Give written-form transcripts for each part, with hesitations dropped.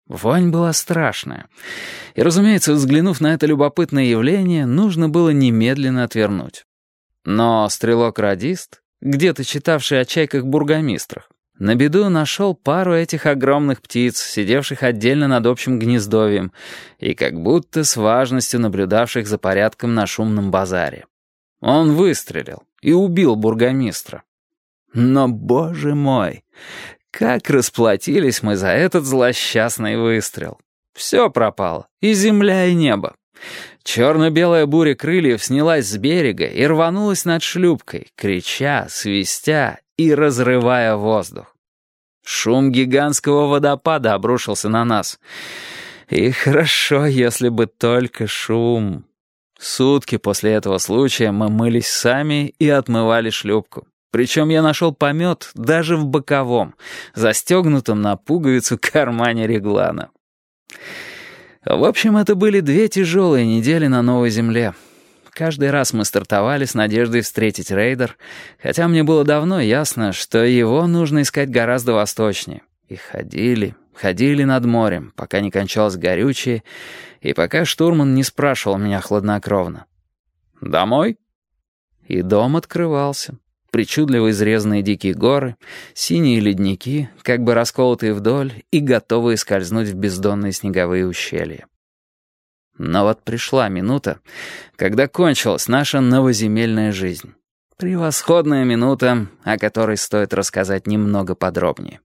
Вонь была страшная. И, разумеется, взглянув на это любопытное явление, нужно было немедленно отвернуть. Но стрелок-радист, где-то читавший о чайках-бургомистрах, на беду нашел пару этих огромных птиц, сидевших отдельно над общим гнездовьем, и как будто с важностью наблюдавших за порядком на шумном базаре. Он выстрелил и убил бургомистра. Но, боже мой, как расплатились мы за этот злосчастный выстрел. Все пропало, и земля, и небо. Черно-белая буря крыльев снялась с берега и рванулась над шлюпкой, крича, свистя и разрывая воздух. Шум гигантского водопада обрушился на нас. И хорошо, если бы только шум. Сутки после этого случая мы мылись сами и отмывали шлюпку. Причем я нашел помет даже в боковом, застегнутом на пуговицу кармане реглана. В общем, это были 2 тяжелые недели на Новой Земле. Каждый раз мы стартовали с надеждой встретить рейдер, хотя мне было давно ясно, что его нужно искать гораздо восточнее. И ходили над морем, пока не кончалось горючее, и пока штурман не спрашивал меня хладнокровно: «Домой?» И дом открывался. Причудливо изрезанные дикие горы, синие ледники, как бы расколотые вдоль и готовые скользнуть в бездонные снеговые ущелья. Но вот пришла минута, когда кончилась наша новоземельная жизнь. Превосходная минута, о которой стоит рассказать немного подробнее.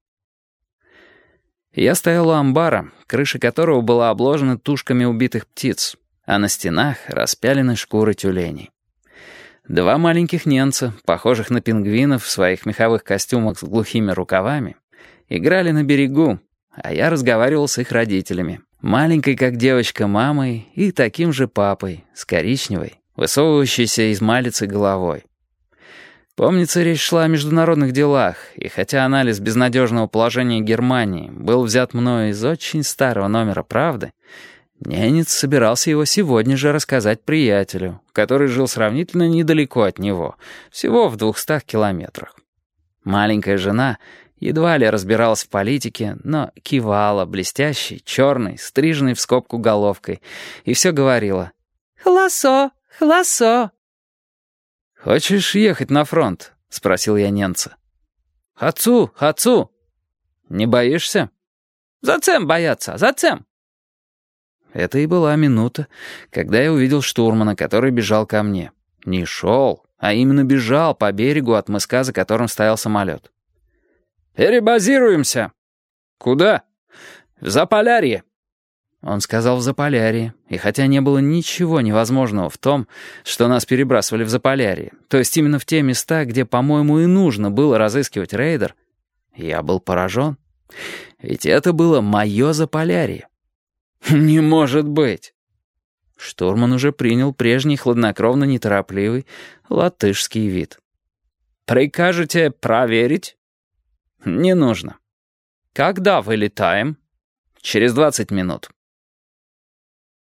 Я стоял у амбара, крыша которого была обложена тушками убитых птиц, а на стенах распялены шкуры тюленей. 2 маленьких немца, похожих на пингвинов в своих меховых костюмах с глухими рукавами, играли на берегу, а я разговаривал с их родителями, маленькой, как девочка, мамой и таким же папой, с коричневой, высовывающейся из малицы головой. Помнится, речь шла о международных делах, и хотя анализ безнадежного положения Германии был взят мною из очень старого номера «Правды», ненец собирался его сегодня же рассказать приятелю, который жил сравнительно недалеко от него, всего в 200 километрах. Маленькая жена едва ли разбиралась в политике, но кивала блестящей, черной, стриженной в скобку головкой, и все говорила: «Холосо, холосо». «Хочешь ехать на фронт?» — спросил я ненца. «Хацу, хацу». «Не боишься?» «Зачем бояться, зачем?» Это и была минута, когда я увидел штурмана, который бежал ко мне. Не шел, а именно бежал по берегу от мыска, за которым стоял самолет. «Перебазируемся!» «Куда?» «В Заполярье». Он сказал «в Заполярье», и хотя не было ничего невозможного в том, что нас перебрасывали в Заполярье, то есть именно в те места, где, по-моему, и нужно было разыскивать рейдер, я был поражен. Ведь это было мое Заполярье. «Не может быть!» Штурман уже принял прежний хладнокровно-неторопливый латышский вид. «Прикажете проверить?» «Не нужно». «Когда вылетаем?» «Через 20 минут».